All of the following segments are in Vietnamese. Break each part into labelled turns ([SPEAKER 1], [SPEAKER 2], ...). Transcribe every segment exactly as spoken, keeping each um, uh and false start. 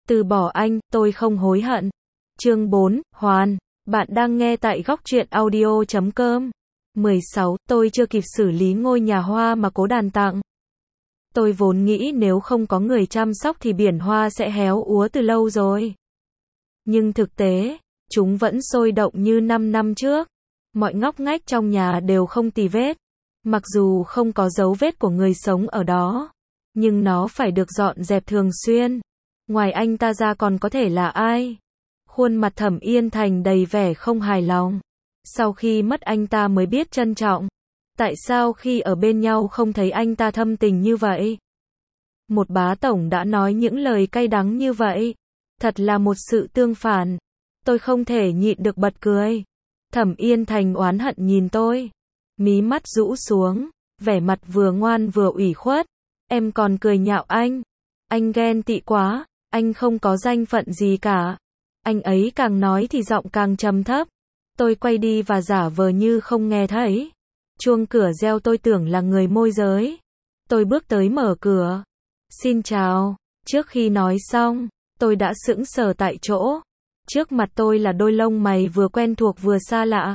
[SPEAKER 1] Từ bỏ anh, tôi không hối hận. Chương bốn, Hoàn. Bạn đang nghe tại góc truyện audio chấm com. mười sáu, tôi chưa kịp xử lý ngôi nhà hoa mà Cố Đàn tặng. Tôi vốn nghĩ nếu không có người chăm sóc thì biển hoa sẽ héo úa từ lâu rồi. Nhưng thực tế, chúng vẫn sôi động như năm năm trước. Mọi ngóc ngách trong nhà đều không tì vết. Mặc dù không có dấu vết của người sống ở đó, nhưng nó phải được dọn dẹp thường xuyên. Ngoài anh ta ra còn có thể là ai? Khuôn mặt Thẩm Yên Thành đầy vẻ không hài lòng. Sau khi mất anh ta mới biết trân trọng. Tại sao khi ở bên nhau không thấy anh ta thâm tình như vậy? Một bá tổng đã nói những lời cay đắng như vậy. Thật là một sự tương phản. Tôi không thể nhịn được bật cười. Thẩm Yên Thành oán hận nhìn tôi. Mí mắt rũ xuống, vẻ mặt vừa ngoan vừa ủy khuất. Em còn cười nhạo anh. Anh ghen tị quá, anh không có danh phận gì cả. Anh ấy càng nói thì giọng càng trầm thấp. Tôi quay đi và giả vờ như không nghe thấy. Chuông cửa reo, tôi tưởng là người môi giới. Tôi bước tới mở cửa. Xin chào. Trước khi nói xong, tôi đã sững sờ tại chỗ. Trước mặt tôi là đôi lông mày vừa quen thuộc vừa xa lạ.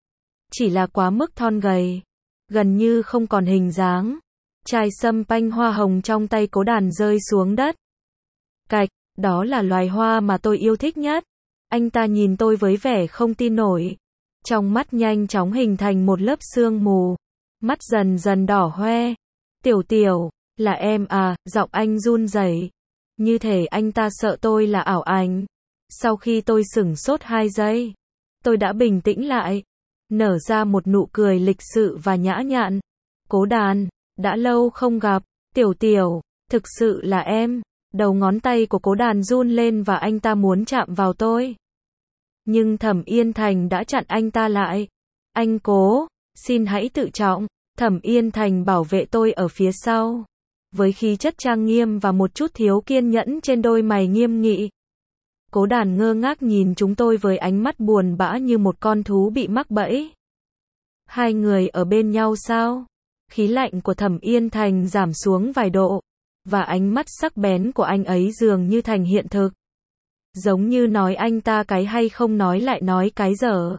[SPEAKER 1] Chỉ là quá mức thon gầy, gần như không còn hình dáng. Chai sâm panh hoa hồng trong tay Cố Đàn rơi xuống đất. Cạch, đó là loài hoa mà tôi yêu thích nhất. Anh ta nhìn tôi với vẻ không tin nổi. Trong mắt nhanh chóng hình thành một lớp sương mù. Mắt dần dần đỏ hoe. Tiểu Tiểu, là em à? Giọng anh run rẩy. Như thể anh ta sợ tôi là ảo ảnh. Sau khi tôi sửng sốt hai giây, tôi đã bình tĩnh lại. Nở ra một nụ cười lịch sự và nhã nhặn. Cố Đàn, đã lâu không gặp. Tiểu Tiểu, thực sự là em. Đầu ngón tay của Cố Đàn run lên và anh ta muốn chạm vào tôi. Nhưng Thẩm Yên Thành đã chặn anh ta lại. Anh Cố, xin hãy tự trọng. Thẩm Yên Thành bảo vệ tôi ở phía sau. Với khí chất trang nghiêm và một chút thiếu kiên nhẫn trên đôi mày nghiêm nghị. Cố Đàn ngơ ngác nhìn chúng tôi với ánh mắt buồn bã như một con thú bị mắc bẫy. Hai người ở bên nhau sao? Khí lạnh của Thẩm Yên Thành giảm xuống vài độ. Và ánh mắt sắc bén của anh ấy dường như thành hiện thực. Giống như nói anh ta cái hay không nói lại nói cái dở.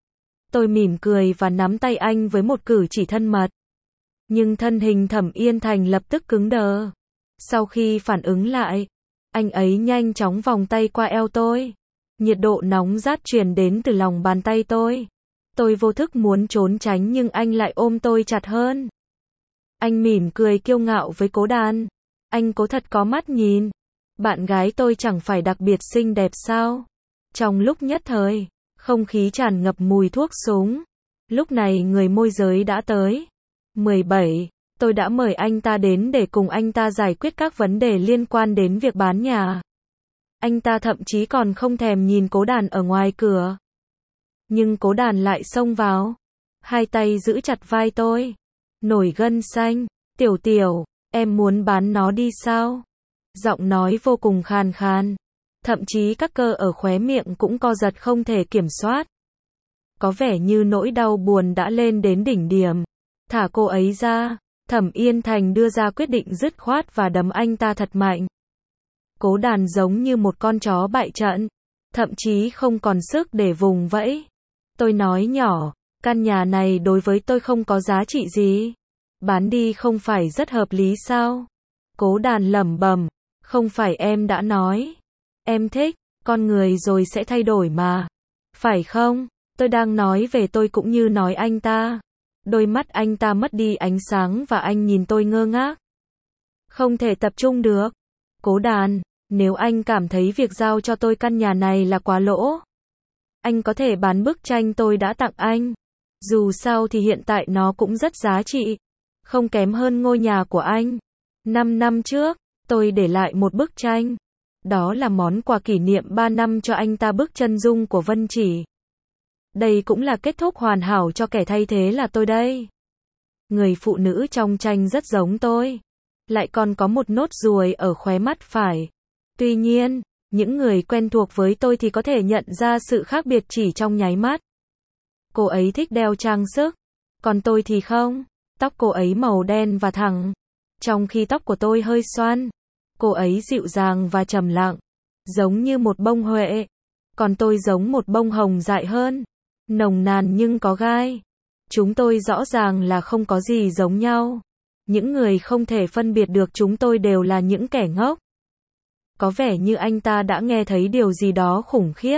[SPEAKER 1] Tôi mỉm cười và nắm tay anh với một cử chỉ thân mật. Nhưng thân hình Thẩm Yên Thành lập tức cứng đờ. Sau khi phản ứng lại, anh ấy nhanh chóng vòng tay qua eo tôi. Nhiệt độ nóng rát truyền đến từ lòng bàn tay tôi. Tôi vô thức muốn trốn tránh nhưng anh lại ôm tôi chặt hơn. Anh mỉm cười kiêu ngạo với Cố Đàn. Anh Cố thật có mắt nhìn. Bạn gái tôi chẳng phải đặc biệt xinh đẹp sao? Trong lúc nhất thời, không khí tràn ngập mùi thuốc súng. Lúc này người môi giới đã tới. mười bảy, tôi đã mời anh ta đến để cùng anh ta giải quyết các vấn đề liên quan đến việc bán nhà. Anh ta thậm chí còn không thèm nhìn Cố Đàn ở ngoài cửa. Nhưng Cố Đàn lại xông vào. Hai tay giữ chặt vai tôi. Nổi gân xanh. Tiểu Tiểu, em muốn bán nó đi sao? Giọng nói vô cùng khàn khàn. Thậm chí các cơ ở khóe miệng cũng co giật không thể kiểm soát. Có vẻ như nỗi đau buồn đã lên đến đỉnh điểm. Thả cô ấy ra. Thẩm Yên Thành đưa ra quyết định dứt khoát và đấm anh ta thật mạnh. Cố Đàn giống như một con chó bại trận. Thậm chí không còn sức để vùng vẫy. Tôi nói nhỏ, căn nhà này đối với tôi không có giá trị gì. Bán đi không phải rất hợp lý sao? Cố Đàn lẩm bẩm, không phải em đã nói. Em thích, con người rồi sẽ thay đổi mà. Phải không? Tôi đang nói về tôi cũng như nói anh ta. Đôi mắt anh ta mất đi ánh sáng và anh nhìn tôi ngơ ngác. Không thể tập trung được. Cố Đàn, nếu anh cảm thấy việc giao cho tôi căn nhà này là quá lỗ, anh có thể bán bức tranh tôi đã tặng anh. Dù sao thì hiện tại nó cũng rất giá trị. Không kém hơn ngôi nhà của anh. Năm năm trước, tôi để lại một bức tranh. Đó là món quà kỷ niệm ba năm cho anh ta, bức chân dung của Vân Chỉ. Đây cũng là kết thúc hoàn hảo cho kẻ thay thế là tôi đây. Người phụ nữ trong tranh rất giống tôi. Lại còn có một nốt ruồi ở khóe mắt phải. Tuy nhiên, những người quen thuộc với tôi thì có thể nhận ra sự khác biệt chỉ trong nháy mắt. Cô ấy thích đeo trang sức. Còn tôi thì không. Tóc cô ấy màu đen và thẳng. Trong khi tóc của tôi hơi xoăn. Cô ấy dịu dàng và trầm lặng. giống như một bông huệ. Còn tôi giống một bông hồng dại hơn, nồng nàn nhưng có gai. Chúng tôi rõ ràng là không có gì giống nhau. Những người không thể phân biệt được chúng tôi đều là những kẻ ngốc. Có vẻ như anh ta đã nghe thấy điều gì đó khủng khiếp.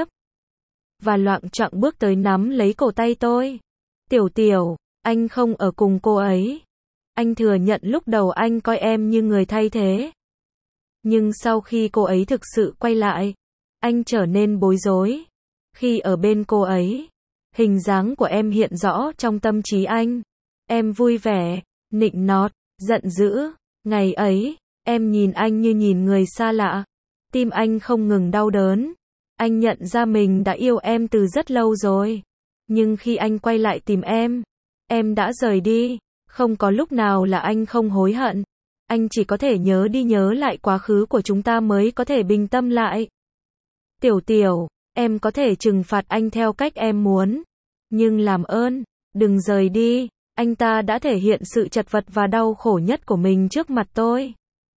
[SPEAKER 1] Và loạng choạng bước tới nắm lấy cổ tay tôi. Tiểu Tiểu, anh không ở cùng cô ấy. Anh thừa nhận lúc đầu anh coi em như người thay thế. Nhưng sau khi cô ấy thực sự quay lại, anh trở nên bối rối. Khi ở bên cô ấy, hình dáng của em hiện rõ trong tâm trí anh. Em vui vẻ, nịnh nọt, giận dữ. Ngày ấy, em nhìn anh như nhìn người xa lạ. Tim anh không ngừng đau đớn. Anh nhận ra mình đã yêu em từ rất lâu rồi. Nhưng khi anh quay lại tìm em, em đã rời đi. Không có lúc nào là anh không hối hận. Anh chỉ có thể nhớ đi nhớ lại quá khứ của chúng ta mới có thể bình tâm lại. Tiểu Tiểu, em có thể trừng phạt anh theo cách em muốn. Nhưng làm ơn, đừng rời đi. Anh ta đã thể hiện sự chật vật và đau khổ nhất của mình trước mặt tôi.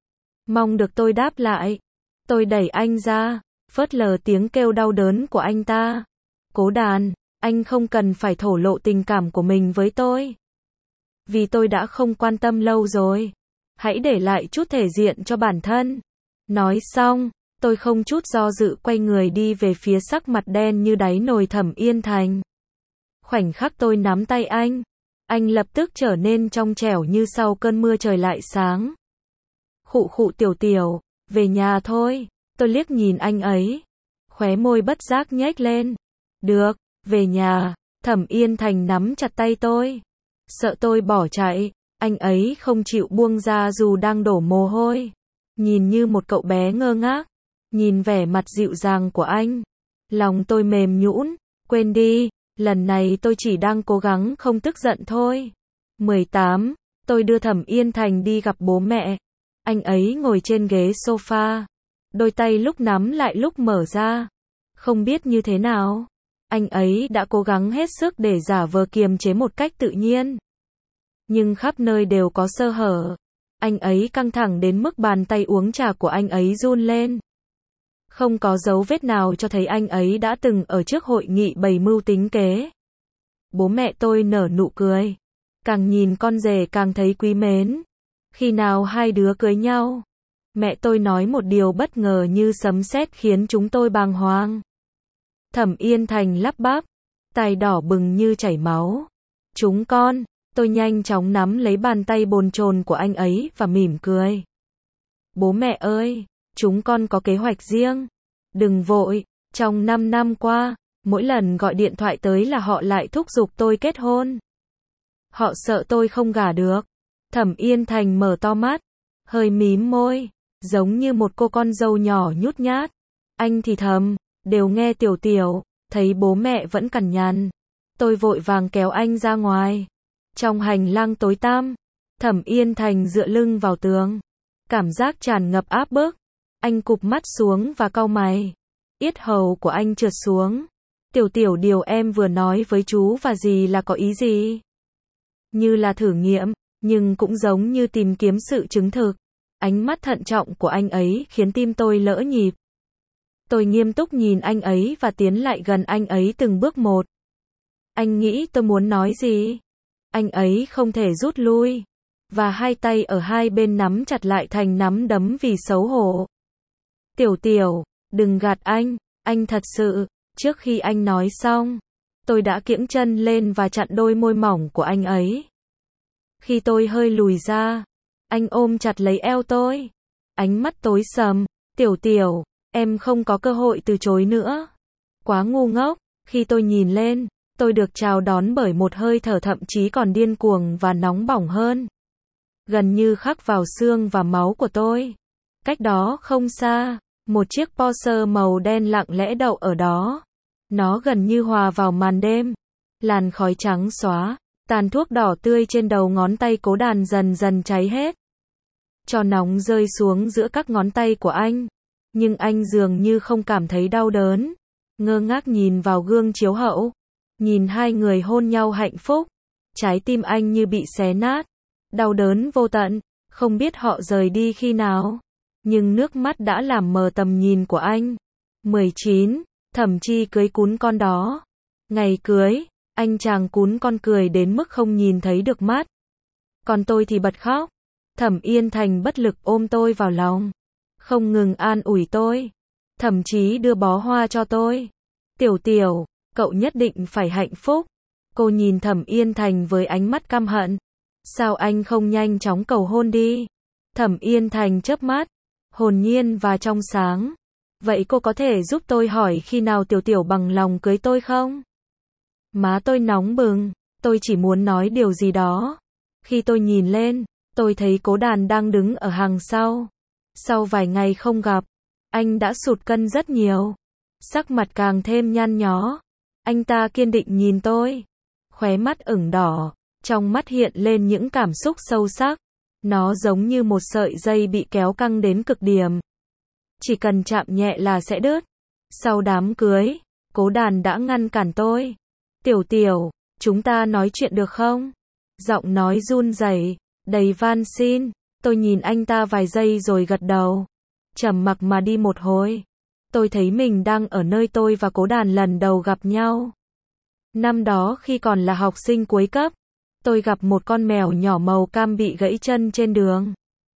[SPEAKER 1] Mong được tôi đáp lại. Tôi đẩy anh ra, phớt lờ tiếng kêu đau đớn của anh ta. Cố Đàn, anh không cần phải thổ lộ tình cảm của mình với tôi. Vì tôi đã không quan tâm lâu rồi. Hãy để lại chút thể diện cho bản thân. Nói xong, tôi không chút do dự quay người đi về phía sắc mặt đen như đáy nồi Thẩm Yên Thành. Khoảnh khắc tôi nắm tay anh, anh lập tức trở nên trong trẻo như sau cơn mưa trời lại sáng. Khụ khụ Tiểu Tiểu, về nhà thôi. Tôi liếc nhìn anh ấy, khóe môi bất giác nhếch lên. Được, về nhà. Thẩm Yên Thành nắm chặt tay tôi, sợ tôi bỏ chạy. Anh ấy không chịu buông ra dù đang đổ mồ hôi. Nhìn như một cậu bé ngơ ngác. Nhìn vẻ mặt dịu dàng của anh, lòng tôi mềm nhũn. Quên đi, lần này tôi chỉ đang cố gắng không tức giận thôi. mười tám. Tôi đưa Thẩm Yên Thành đi gặp bố mẹ. Anh ấy ngồi trên ghế sofa. Đôi tay lúc nắm lại lúc mở ra. Không biết như thế nào, anh ấy đã cố gắng hết sức để giả vờ kiềm chế một cách tự nhiên. Nhưng khắp nơi đều có sơ hở. Anh ấy căng thẳng đến mức bàn tay uống trà của anh ấy run lên. Không có dấu vết nào cho thấy anh ấy đã từng ở trước hội nghị bày mưu tính kế. Bố mẹ tôi nở nụ cười. Càng nhìn con rể càng thấy quý mến. Khi nào hai đứa cưới nhau? Mẹ tôi nói một điều bất ngờ như sấm sét khiến chúng tôi bàng hoàng. Thẩm Yên Thành lắp bắp, tai đỏ bừng như chảy máu. Chúng con. Tôi nhanh chóng nắm lấy bàn tay bồn chồn của anh ấy và mỉm cười. Bố mẹ ơi, chúng con có kế hoạch riêng. Đừng vội, trong năm năm qua, mỗi lần gọi điện thoại tới là họ lại thúc giục tôi kết hôn. Họ sợ tôi không gả được. Thẩm Yên Thành mở to mắt, hơi mím môi, giống như một cô con dâu nhỏ nhút nhát. Anh thì thầm, đều nghe Tiểu Tiểu. Thấy bố mẹ vẫn cằn nhằn, tôi vội vàng kéo anh ra ngoài. Trong hành lang tối tăm, Thẩm Yên Thành dựa lưng vào tường, cảm giác tràn ngập áp bức. Anh cụp mắt xuống và cau mày. Yết hầu của anh trượt xuống. Tiểu Tiểu, điều em vừa nói với chú và dì là có ý gì? Như là thử nghiệm, nhưng cũng giống như tìm kiếm sự chứng thực. Ánh mắt thận trọng của anh ấy khiến tim tôi lỡ nhịp. Tôi nghiêm túc nhìn anh ấy và tiến lại gần anh ấy từng bước một. Anh nghĩ tôi muốn nói gì? Anh ấy không thể rút lui, và hai tay ở hai bên nắm chặt lại thành nắm đấm vì xấu hổ. Tiểu Tiểu, đừng gạt anh, anh thật sự. Trước khi anh nói xong, tôi đã kiễng chân lên và chặn đôi môi mỏng của anh ấy. Khi tôi hơi lùi ra, anh ôm chặt lấy eo tôi. Ánh mắt tối sầm. Tiểu Tiểu, em không có cơ hội từ chối nữa. Quá ngu ngốc. Khi tôi nhìn lên, tôi được chào đón bởi một hơi thở thậm chí còn điên cuồng và nóng bỏng hơn. Gần như khắc vào xương và máu của tôi. Cách đó không xa, một chiếc Porsche màu đen lặng lẽ đậu ở đó. Nó gần như hòa vào màn đêm. Làn khói trắng xóa, tàn thuốc đỏ tươi trên đầu ngón tay Cố Đàn dần dần cháy hết. Tro nóng rơi xuống giữa các ngón tay của anh. Nhưng anh dường như không cảm thấy đau đớn. Ngơ ngác nhìn vào gương chiếu hậu. Nhìn hai người hôn nhau hạnh phúc. Trái tim anh như bị xé nát. Đau đớn vô tận. Không biết họ rời đi khi nào. nhưng nước mắt đã làm mờ tầm nhìn của anh. mười chín. Thẩm Chi cưới cún con đó. Ngày cưới, anh chàng cún con cười đến mức không nhìn thấy được mắt. Còn tôi thì bật khóc. Thẩm Yên Thành bất lực ôm tôi vào lòng, không ngừng an ủi tôi, thậm chí đưa bó hoa cho tôi. Tiểu Tiểu, cậu nhất định phải hạnh phúc. Cô nhìn Thẩm Yên Thành với ánh mắt căm hận. Sao anh không nhanh chóng cầu hôn đi? Thẩm Yên Thành chớp mắt, hồn nhiên và trong sáng. Vậy cô có thể giúp tôi hỏi khi nào Tiểu Tiểu bằng lòng cưới tôi không? Má tôi nóng bừng, tôi chỉ muốn nói điều gì đó. Khi tôi nhìn lên, tôi thấy Cố Đàn đang đứng ở hàng sau. Sau vài ngày không gặp, anh đã sụt cân rất nhiều. Sắc mặt càng thêm nhăn nhó. Anh ta kiên định nhìn tôi. Khóe mắt ửng đỏ, trong mắt hiện lên những cảm xúc sâu sắc. Nó giống như một sợi dây bị kéo căng đến cực điểm. Chỉ cần chạm nhẹ là sẽ đứt. Sau đám cưới, Cố Đàn đã ngăn cản tôi. Tiểu Tiểu, chúng ta nói chuyện được không? Giọng nói run rẩy, đầy van xin. Tôi nhìn anh ta vài giây rồi gật đầu. Trầm mặc mà đi một hồi. Tôi thấy mình đang ở nơi tôi và Cố Đàn lần đầu gặp nhau. Năm đó khi còn là học sinh cuối cấp, tôi gặp một con mèo nhỏ màu cam bị gãy chân trên đường.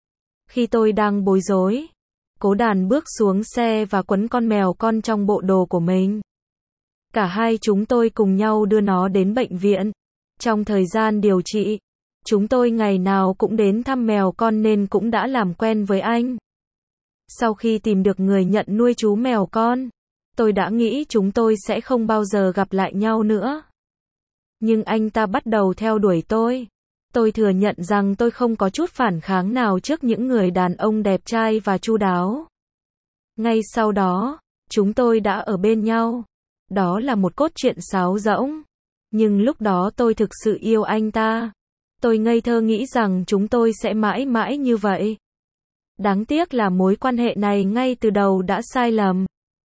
[SPEAKER 1] Khi tôi đang bối rối, Cố Đàn bước xuống xe và quấn con mèo con trong bộ đồ của mình. Cả hai chúng tôi cùng nhau đưa nó đến bệnh viện. Trong thời gian điều trị, chúng tôi ngày nào cũng đến thăm mèo con nên cũng đã làm quen với anh. Sau khi tìm được người nhận nuôi chú mèo con, tôi đã nghĩ chúng tôi sẽ không bao giờ gặp lại nhau nữa. Nhưng anh ta bắt đầu theo đuổi tôi. Tôi thừa nhận rằng tôi không có chút phản kháng nào trước những người đàn ông đẹp trai và chu đáo. Ngay sau đó, chúng tôi đã ở bên nhau. Đó là một cốt truyện sáo rỗng. Nhưng lúc đó tôi thực sự yêu anh ta. Tôi ngây thơ nghĩ rằng chúng tôi sẽ mãi mãi như vậy. Đáng tiếc là mối quan hệ này ngay từ đầu đã sai lầm.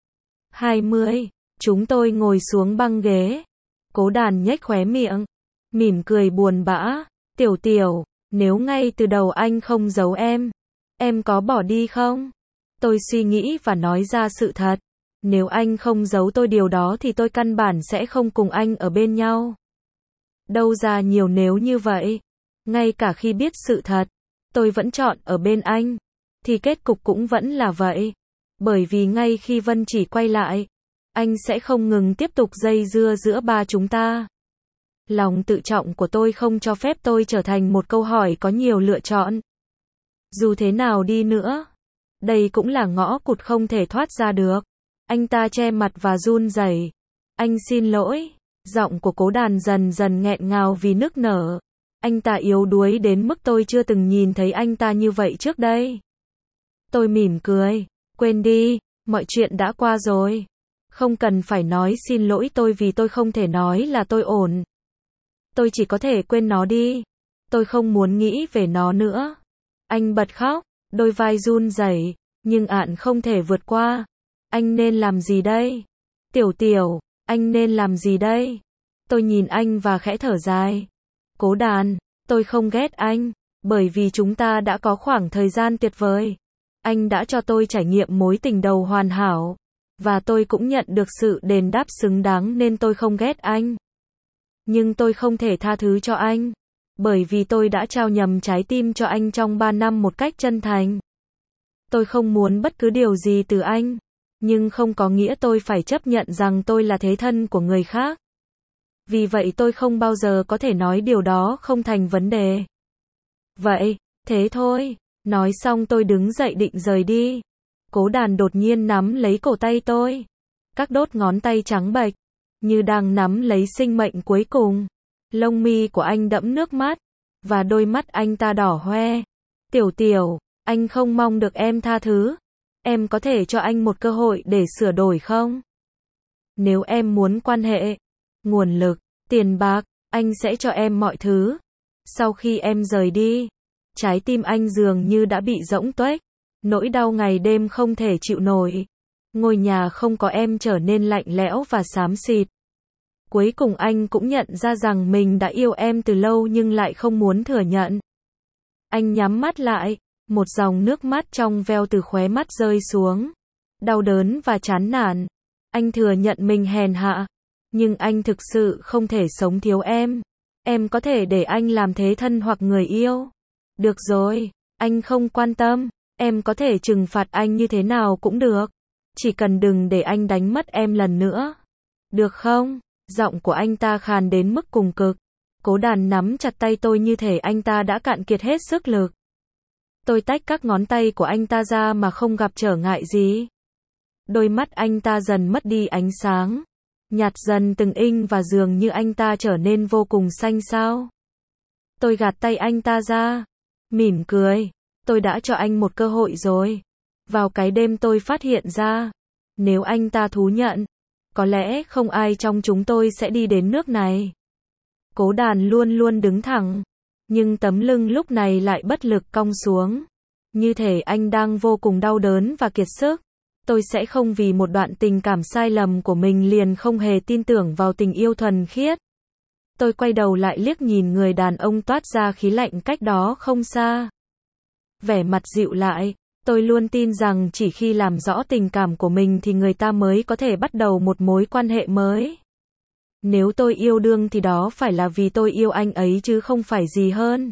[SPEAKER 1] hai mươi. Chúng tôi ngồi xuống băng ghế. Cố Đàn nhếch khóe miệng, mỉm cười buồn bã. Tiểu Tiểu, nếu ngay từ đầu anh không giấu em, em có bỏ đi không? Tôi suy nghĩ và nói ra sự thật. Nếu anh không giấu tôi điều đó thì tôi căn bản sẽ không cùng anh ở bên nhau. Đâu ra nhiều nếu như vậy. Ngay cả khi biết sự thật, tôi vẫn chọn ở bên anh, thì kết cục cũng vẫn là vậy. Bởi vì ngay khi Vân Chỉ quay lại, anh sẽ không ngừng tiếp tục dây dưa giữa ba chúng ta. Lòng tự trọng của tôi không cho phép tôi trở thành một câu hỏi có nhiều lựa chọn. Dù thế nào đi nữa, đây cũng là ngõ cụt không thể thoát ra được. Anh ta che mặt và run rẩy. Anh xin lỗi. Giọng của Cố Đàn dần dần nghẹn ngào vì nức nở. Anh ta yếu đuối đến mức tôi chưa từng nhìn thấy anh ta như vậy trước đây. Tôi mỉm cười. Quên đi, mọi chuyện đã qua rồi. Không cần phải nói xin lỗi tôi vì tôi không thể nói là tôi ổn. Tôi chỉ có thể quên nó đi. Tôi không muốn nghĩ về nó nữa. Anh bật khóc, đôi vai run rẩy, nhưng ạn không thể vượt qua. Anh nên làm gì đây? Tiểu Tiểu, anh nên làm gì đây? Tôi nhìn anh và khẽ thở dài. Cố Đàn, tôi không ghét anh, bởi vì chúng ta đã có khoảng thời gian tuyệt vời. Anh đã cho tôi trải nghiệm mối tình đầu hoàn hảo, và tôi cũng nhận được sự đền đáp xứng đáng nên tôi không ghét anh. Nhưng tôi không thể tha thứ cho anh, bởi vì tôi đã trao nhầm trái tim cho anh trong ba năm một cách chân thành. Tôi không muốn bất cứ điều gì từ anh, nhưng không có nghĩa tôi phải chấp nhận rằng tôi là thế thân của người khác. Vì vậy tôi không bao giờ có thể nói điều đó không thành vấn đề. Vậy, thế thôi. Nói xong tôi đứng dậy định rời đi. Cố Đàn đột nhiên nắm lấy cổ tay tôi. Các đốt ngón tay trắng bệch, như đang nắm lấy sinh mệnh cuối cùng. Lông mi của anh đẫm nước mắt, và đôi mắt anh ta đỏ hoe. Tiểu Tiểu, anh không mong được em tha thứ. Em có thể cho anh một cơ hội để sửa đổi không? Nếu em muốn quan hệ, nguồn lực, tiền bạc, anh sẽ cho em mọi thứ. Sau khi em rời đi, trái tim anh dường như đã bị rỗng tuếch. Nỗi đau ngày đêm không thể chịu nổi. Ngôi nhà không có em trở nên lạnh lẽo và xám xịt. Cuối cùng anh cũng nhận ra rằng mình đã yêu em từ lâu nhưng lại không muốn thừa nhận. Anh nhắm mắt lại, Một dòng nước mắt trong veo từ khóe mắt rơi xuống. Đau đớn và chán nản. Anh thừa nhận mình hèn hạ. Nhưng anh thực sự không thể sống thiếu em. Em có thể để anh làm thế thân hoặc người yêu. Được rồi, anh không quan tâm. Em có thể trừng phạt anh như thế nào cũng được. Chỉ cần đừng để anh đánh mất em lần nữa. Được không? Giọng của anh ta khàn đến mức cùng cực. Cố Đàn nắm chặt tay tôi như thể anh ta đã cạn kiệt hết sức lực. Tôi tách các ngón tay của anh ta ra mà không gặp trở ngại gì. Đôi mắt anh ta dần mất đi ánh sáng. Nhạt dần từng inch và dường như anh ta trở nên vô cùng xanh xao. Tôi gạt tay anh ta ra. Mỉm cười. Tôi đã cho anh một cơ hội rồi. Vào cái đêm tôi phát hiện ra. Nếu anh ta thú nhận. Có lẽ không ai trong chúng tôi sẽ đi đến nước này. Cố Đàn luôn luôn đứng thẳng. Nhưng tấm lưng lúc này lại bất lực cong xuống. Như thể anh đang vô cùng đau đớn và kiệt sức. Tôi sẽ không vì một đoạn tình cảm sai lầm của mình liền không hề tin tưởng vào tình yêu thuần khiết. Tôi quay đầu lại liếc nhìn người đàn ông toát ra khí lạnh cách đó không xa. Vẻ mặt dịu lại. Tôi luôn tin rằng chỉ khi làm rõ tình cảm của mình thì người ta mới có thể bắt đầu một mối quan hệ mới. Nếu tôi yêu đương thì đó phải là vì tôi yêu anh ấy chứ không phải gì hơn.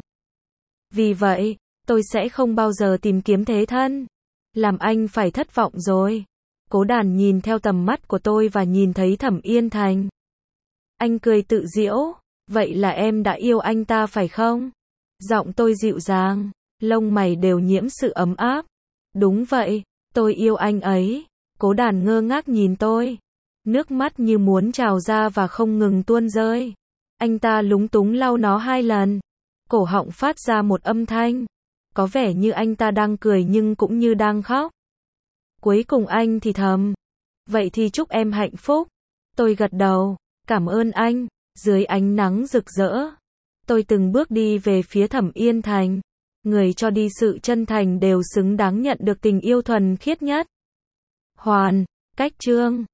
[SPEAKER 1] Vì vậy, tôi sẽ không bao giờ tìm kiếm thế thân. Làm anh phải thất vọng rồi. Cố Đàn nhìn theo tầm mắt của tôi và nhìn thấy Thẩm Yên Thành. Anh cười tự giễu. Vậy là em đã yêu anh ta phải không? Giọng tôi dịu dàng. Lông mày đều nhiễm sự ấm áp. Đúng vậy, tôi yêu anh ấy. Cố Đàn ngơ ngác nhìn tôi. Nước mắt như muốn trào ra và không ngừng tuôn rơi. Anh ta lúng túng lau nó hai lần. Cổ họng phát ra một âm thanh. Có vẻ như anh ta đang cười nhưng cũng như đang khóc. Cuối cùng anh thì thầm. Vậy thì chúc em hạnh phúc. Tôi gật đầu. Cảm ơn anh. Dưới ánh nắng rực rỡ. Tôi từng bước đi về phía Thẩm Yên Thành. Người cho đi sự chân thành đều xứng đáng nhận được tình yêu thuần khiết nhất. Hoàn. Cách chương